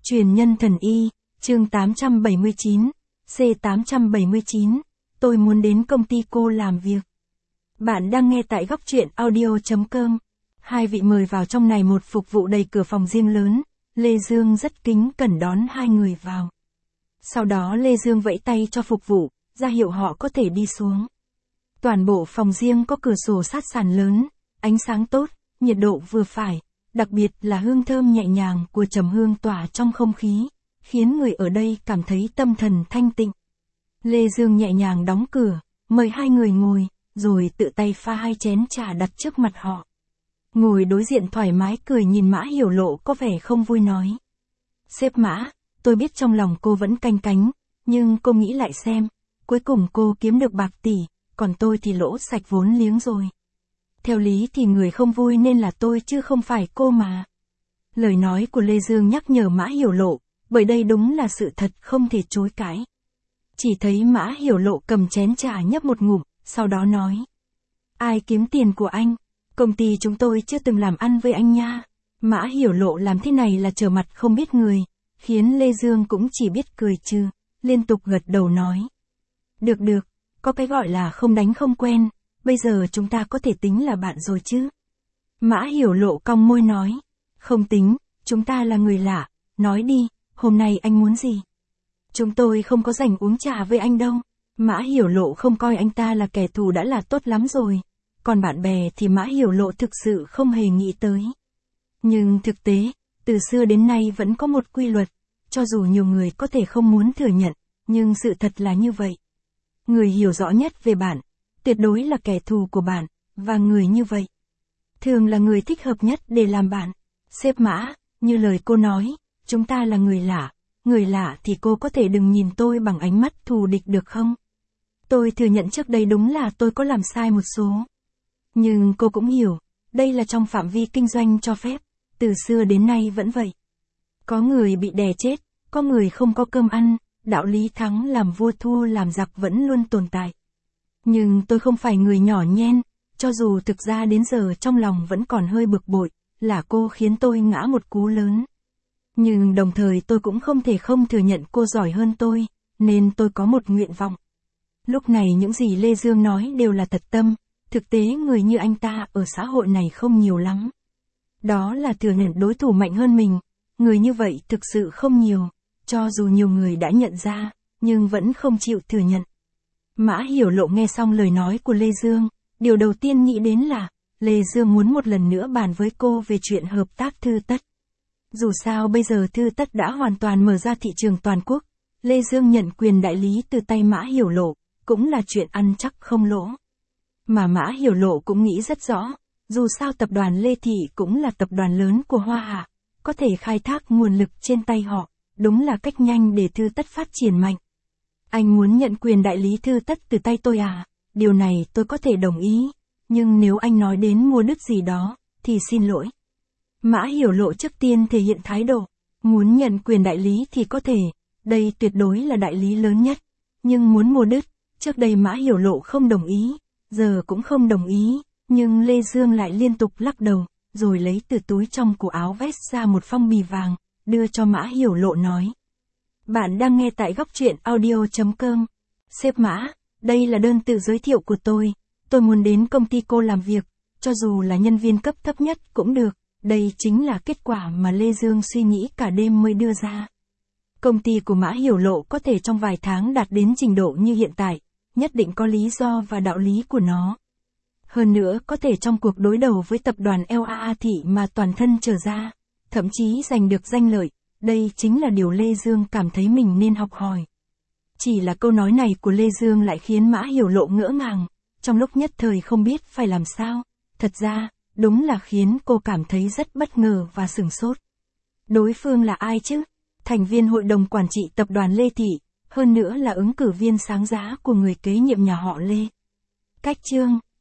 Truyền nhân thần y, chương 879, C879, tôi muốn đến công ty cô làm việc. Bạn đang nghe tại góc truyện audio.com. Hai vị mời vào trong này một phục vụ đầy cửa phòng riêng lớn, Lê Dương rất kính cẩn đón hai người vào. Sau đó Lê Dương vẫy tay cho phục vụ, ra hiệu họ có thể đi xuống. Toàn bộ phòng riêng có cửa sổ sát sàn lớn, ánh sáng tốt, nhiệt độ vừa phải, đặc biệt là hương thơm nhẹ nhàng của trầm hương tỏa trong không khí, khiến người ở đây cảm thấy tâm thần thanh tịnh. Lê Dương nhẹ nhàng đóng cửa, mời hai người ngồi, rồi tự tay pha hai chén trà đặt trước mặt họ. Ngồi đối diện thoải mái cười nhìn Mã Hiểu Lộ có vẻ không vui nói. Sếp Mã, tôi biết trong lòng cô vẫn canh cánh, nhưng cô nghĩ lại xem, cuối cùng cô kiếm được bạc tỷ, còn tôi thì lỗ sạch vốn liếng rồi. Theo lý thì người không vui nên là tôi chứ không phải cô mà. Lời nói của Lê Dương nhắc nhở Mã Hiểu Lộ, bởi đây đúng là sự thật không thể chối cãi. Chỉ thấy Mã Hiểu Lộ cầm chén trà nhấp một ngụm, sau đó nói. Ai kiếm tiền của anh? Công ty chúng tôi chưa từng làm ăn với anh nha. Mã Hiểu Lộ làm thế này là trở mặt không biết người, khiến Lê Dương cũng chỉ biết cười trừ, liên tục gật đầu nói. Được được, có cái gọi là không đánh không quen, bây giờ chúng ta có thể tính là bạn rồi chứ. Mã Hiểu Lộ cong môi nói. Không tính, chúng ta là người lạ, nói đi, hôm nay anh muốn gì? Chúng tôi không có rảnh uống trà với anh đâu. Mã Hiểu Lộ không coi anh ta là kẻ thù đã là tốt lắm rồi. Còn bạn bè thì Mã Hiểu Lộ thực sự không hề nghĩ tới. Nhưng thực tế, từ xưa đến nay vẫn có một quy luật, cho dù nhiều người có thể không muốn thừa nhận, nhưng sự thật là như vậy. Người hiểu rõ nhất về bạn, tuyệt đối là kẻ thù của bạn, và người như vậy, thường là người thích hợp nhất để làm bạn. Sếp Mã, như lời cô nói, chúng ta là người lạ thì cô có thể đừng nhìn tôi bằng ánh mắt thù địch được không? Tôi thừa nhận trước đây đúng là tôi có làm sai một số. Nhưng cô cũng hiểu, đây là trong phạm vi kinh doanh cho phép, từ xưa đến nay vẫn vậy. Có người bị đè chết, có người không có cơm ăn, đạo lý thắng làm vua thua làm giặc vẫn luôn tồn tại. Nhưng tôi không phải người nhỏ nhen, cho dù thực ra đến giờ trong lòng vẫn còn hơi bực bội, là cô khiến tôi ngã một cú lớn. Nhưng đồng thời tôi cũng không thể không thừa nhận cô giỏi hơn tôi, nên tôi có một nguyện vọng. Lúc này những gì Lê Dương nói đều là thật tâm, thực tế người như anh ta ở xã hội này không nhiều lắm. Đó là thừa nhận đối thủ mạnh hơn mình, người như vậy thực sự không nhiều, cho dù nhiều người đã nhận ra, nhưng vẫn không chịu thừa nhận. Mã Hiểu Lộ nghe xong lời nói của Lê Dương, điều đầu tiên nghĩ đến là, Lê Dương muốn một lần nữa bàn với cô về chuyện hợp tác Thư Tất. Dù sao bây giờ Thư Tất đã hoàn toàn mở ra thị trường toàn quốc, Lê Dương nhận quyền đại lý từ tay Mã Hiểu Lộ, cũng là chuyện ăn chắc không lỗ. Mà Mã Hiểu Lộ cũng nghĩ rất rõ, dù sao tập đoàn Lê Thị cũng là tập đoàn lớn của Hoa Hạ, có thể khai thác nguồn lực trên tay họ, đúng là cách nhanh để Thư Tất phát triển mạnh. Anh muốn nhận quyền đại lý Thư Tất từ tay tôi à? Điều này tôi có thể đồng ý, nhưng nếu anh nói đến mua đứt gì đó, thì xin lỗi. Mã Hiểu Lộ trước tiên thể hiện thái độ, muốn nhận quyền đại lý thì có thể, đây tuyệt đối là đại lý lớn nhất, nhưng muốn mua đứt, trước đây Mã Hiểu Lộ không đồng ý, giờ cũng không đồng ý, nhưng Lê Dương lại liên tục lắc đầu, rồi lấy từ túi trong cổ áo vest ra một phong bì vàng, đưa cho Mã Hiểu Lộ nói. Bạn đang nghe tại góc truyện audio.com. Sếp Mã, đây là đơn tự giới thiệu của tôi muốn đến công ty cô làm việc, cho dù là nhân viên cấp thấp nhất cũng được, đây chính là kết quả mà Lê Dương suy nghĩ cả đêm mới đưa ra. Công ty của Mã Hiểu Lộ có thể trong vài tháng đạt đến trình độ như hiện tại, nhất định có lý do và đạo lý của nó. Hơn nữa có thể trong cuộc đối đầu với tập đoàn LAA Thị mà toàn thân trở ra, thậm chí giành được danh lợi, đây chính là điều Lê Dương cảm thấy mình nên học hỏi. Chỉ là câu nói này của Lê Dương lại khiến Mã Hiểu Lộ ngỡ ngàng, trong lúc nhất thời không biết phải làm sao, thật ra, đúng là khiến cô cảm thấy rất bất ngờ và sửng sốt. Đối phương là ai chứ? Thành viên hội đồng quản trị tập đoàn Lê Thị, hơn nữa là ứng cử viên sáng giá của người kế nhiệm nhà họ Lê. Cách chương